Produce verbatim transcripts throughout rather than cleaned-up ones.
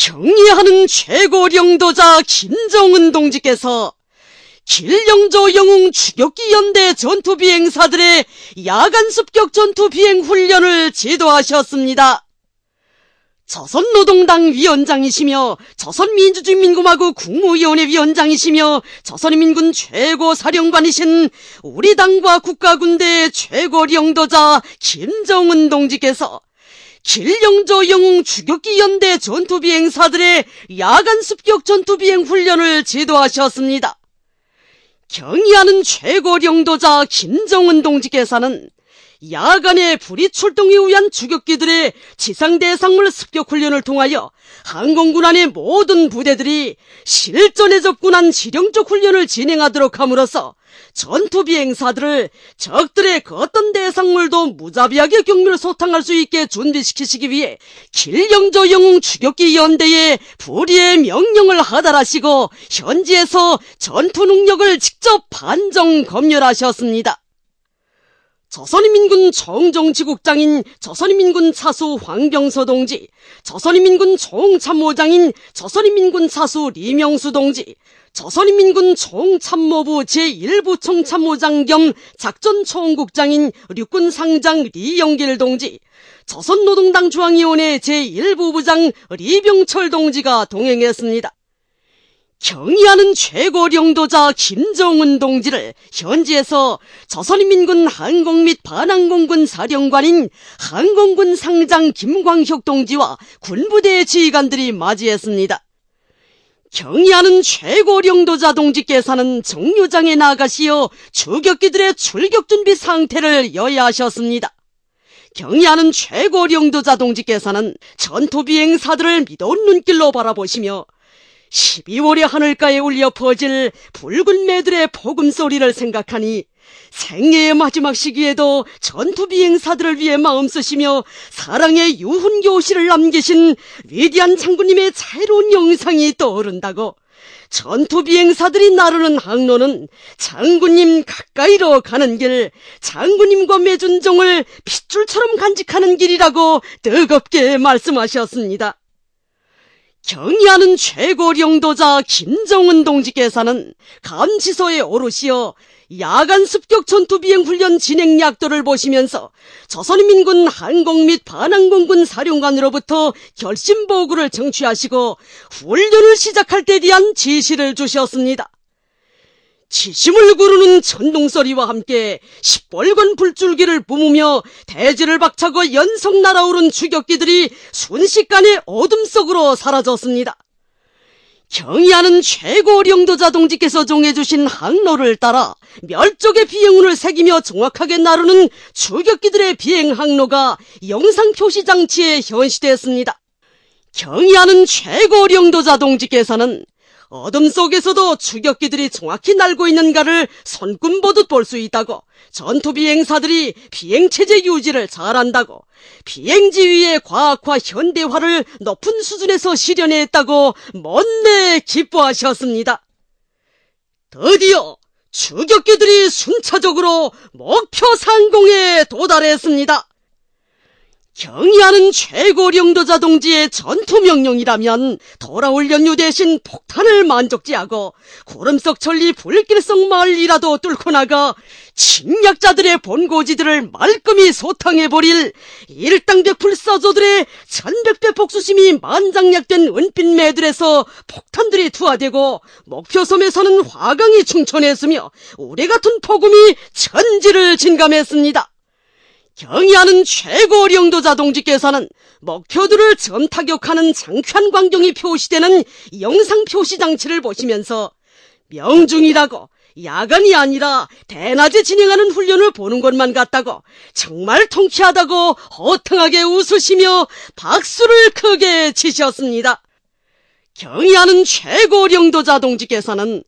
경의하는 최고령도자 김정은 동지께서 길령조 영웅 추격기 연대 전투비행사들의 야간 습격 전투비행 훈련을 지도하셨습니다. 조선노동당 위원장이시며 조선민주주의민공화국 국무위원회 위원장이시며 조선인민군 최고사령관이신 우리 당과 국가군대의 최고령도자 김정은 동지께서 길령조 영웅 추격기 연대 전투비행사들의 야간 습격 전투비행 훈련을 지도하셨습니다. 경의하는 최고령도자 김정은 동지께서는 야간에 불이 출동에 의한 추격기들의 지상대상물 습격훈련을 통하여 항공군 안의 모든 부대들이 실전에 접근한 지령적 훈련을 진행하도록 함으로써 전투비행사들을 적들의 그 어떤 대상물도 무자비하게 경멸 소탕할 수 있게 준비시키시기 위해 길령조 영웅 추격기 연대에 불의의 명령을 하달하시고 현지에서 전투 능력을 직접 판정 검열하셨습니다. 조선인민군 총정치국장인 조선인민군 차수 황병서 동지, 조선인민군 총참모장인 조선인민군 차수 리명수 동지, 조선인민군 총참모부 제일 부총참모장 겸 작전총국장인 육군상장 리영길 동지, 조선노동당 중앙위원회 제일 부부장 리병철 동지가 동행했습니다. 경의하는 최고령도자 김정은 동지를 현지에서 조선인민군 항공 및 반항공군 사령관인 항공군 상장 김광혁 동지와 군부대 지휘관들이 맞이했습니다. 경의하는 최고령도자 동지께서는 정류장에 나가시어 추격기들의 출격 준비 상태를 여야하셨습니다. 경의하는 최고령도자 동지께서는 전투비행사들을 미도운 눈길로 바라보시며 십이월의 하늘가에 울려 퍼질 붉은 매들의 포금소리를 생각하니 생애의 마지막 시기에도 전투비행사들을 위해 마음 쓰시며 사랑의 유훈교시를 남기신 위대한 장군님의 자애로운 영상이 떠오른다고, 전투비행사들이 나르는 항로는 장군님 가까이로 가는 길, 장군님과 맺은 정을 핏줄처럼 간직하는 길이라고 뜨겁게 말씀하셨습니다. 경의하는 최고령도자 김정은 동지께서는 감시소에 오르시어 야간 습격 전투비행 훈련 진행 약도를 보시면서 조선인민군 항공 및 반항공군 사령관으로부터 결심 보고를 청취하시고 훈련을 시작할 때에 대한 지시를 주셨습니다. 지심을 구르는 천둥소리와 함께 시뻘건 불줄기를 뿜으며 대지를 박차고 연속 날아오른 추격기들이 순식간에 어둠 속으로 사라졌습니다. 경의하는 최고령도자 동지께서 정해주신 항로를 따라 멸족의 비행운을 새기며 정확하게 나르는 추격기들의 비행 항로가 영상 표시 장치에 현시됐습니다. 경의하는 최고령도자 동지께서는 어둠 속에서도 추격기들이 정확히 날고 있는가를 손금 보듯 볼 수 있다고, 전투비행사들이 비행체제 유지를 잘한다고, 비행지휘의 과학화 현대화를 높은 수준에서 실현했다고 못내 기뻐하셨습니다. 드디어 추격기들이 순차적으로 목표 상공에 도달했습니다. 경의하는 최고령도자 동지의 전투명령이라면 돌아올 연유 대신 폭탄을 만족지하고 구름 속 천리 불길 속 마을이라도 뚫고 나가 침략자들의 본고지들을 말끔히 소탕해버릴 일당백불사조들의 천백배 복수심이 만장약된 은빛 매들에서 폭탄들이 투하되고 목표섬에서는 화강이 충천했으며 우레같은 폭음이 천지를 진감했습니다. 경의하는 최고령도자 동지께서는 목표들을 점타격하는 장쾌한 광경이 표시되는 영상 표시 장치를 보시면서 명중이라고, 야간이 아니라 대낮에 진행하는 훈련을 보는 것만 같다고, 정말 통쾌하다고 호탕하게 웃으시며 박수를 크게 치셨습니다. 경의하는 최고령도자 동지께서는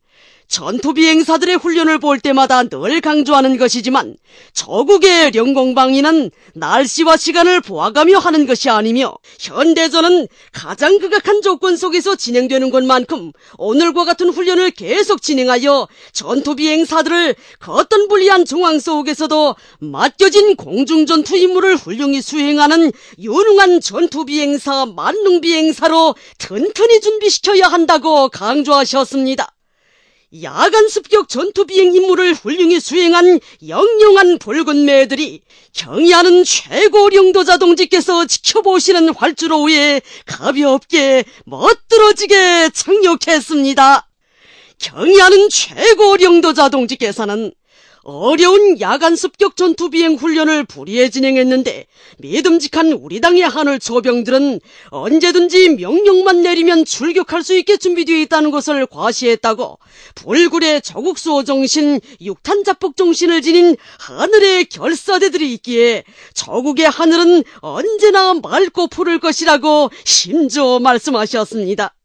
전투비행사들의 훈련을 볼 때마다 늘 강조하는 것이지만 저국의 영공방위는 날씨와 시간을 보아가며 하는 것이 아니며 현대전은 가장 극악한 조건 속에서 진행되는 것만큼 오늘과 같은 훈련을 계속 진행하여 전투비행사들을 그 어떤 불리한 정황 속에서도 맡겨진 공중전투 임무를 훌륭히 수행하는 유능한 전투비행사, 만능비행사로 튼튼히 준비시켜야 한다고 강조하셨습니다. 야간 습격 전투비행 임무를 훌륭히 수행한 영영한 붉은 매들이 경의하는 최고령도자 동지께서 지켜보시는 활주로에 가볍게 멋들어지게 착륙했습니다. 경의하는 최고령도자 동지께서는 어려운 야간 습격 전투비행 훈련을 불의에 진행했는데 믿음직한 우리 당의 하늘 초병들은 언제든지 명령만 내리면 출격할 수 있게 준비되어 있다는 것을 과시했다고 불굴의 저국수호 정신, 육탄 자폭 정신을 지닌 하늘의 결사대들이 있기에 저국의 하늘은 언제나 맑고 푸를 것이라고 심지어 말씀하셨습니다.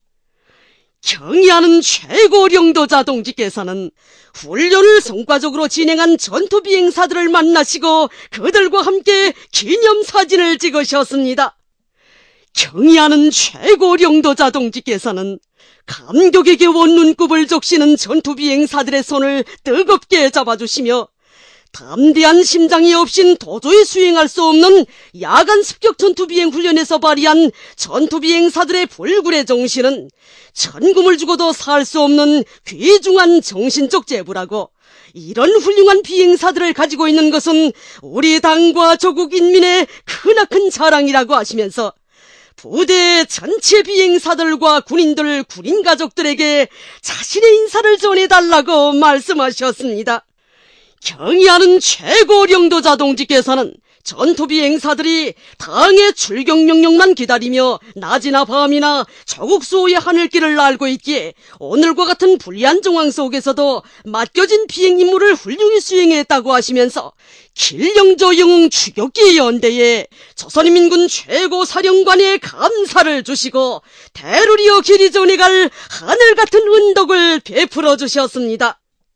경의하는 최고령도자 동지께서는 훈련을 성과적으로 진행한 전투비행사들을 만나시고 그들과 함께 기념사진을 찍으셨습니다. 경의하는 최고령도자 동지께서는 감격에 겨워 눈곱을 적시는 전투비행사들의 손을 뜨겁게 잡아주시며 담대한 심장이 없인 도저히 수행할 수 없는 야간 습격 전투비행 훈련에서 발휘한 전투비행사들의 불굴의 정신은 천금을 주고도 살 수 없는 귀중한 정신적 재부라고, 이런 훌륭한 비행사들을 가지고 있는 것은 우리 당과 조국 인민의 크나큰 자랑이라고 하시면서 부대 전체 비행사들과 군인들, 군인 가족들에게 자신의 인사를 전해달라고 말씀하셨습니다. 경의하는 최고령도자 동지께서는 전투비행사들이 당의 출격 명령만 기다리며 낮이나 밤이나 저국수호의 하늘길을 날고 있기에 오늘과 같은 불리한 정황 속에서도 맡겨진 비행 임무를 훌륭히 수행했다고 하시면서 길령조 영웅 추격기 연대에 조선인민군 최고사령관의 감사를 주시고 대를 이어 길이 전해 갈 하늘 같은 은덕을 베풀어 주셨습니다.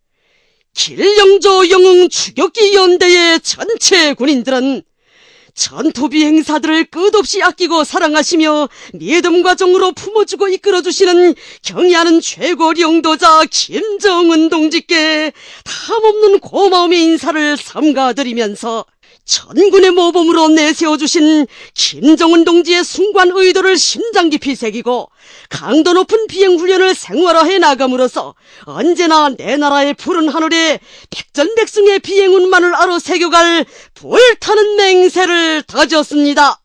길령조 영웅 추격기 연대의 전체 군인들은 전투비행사들을 끝없이 아끼고 사랑하시며 믿음과 정으로 품어주고 이끌어주시는 경의하는 최고령도자 김정은 동지께 탐없는 고마움의 인사를 삼가드리면서 전군의 모범으로 내세워주신 김정은 동지의 숭고한 의도를 심장 깊이 새기고 강도 높은 비행훈련을 생활화해 나감으로써 언제나 내 나라의 푸른 하늘에 백전백승의 비행운만을 아로 새겨갈 불타는 맹세를 다졌습니다.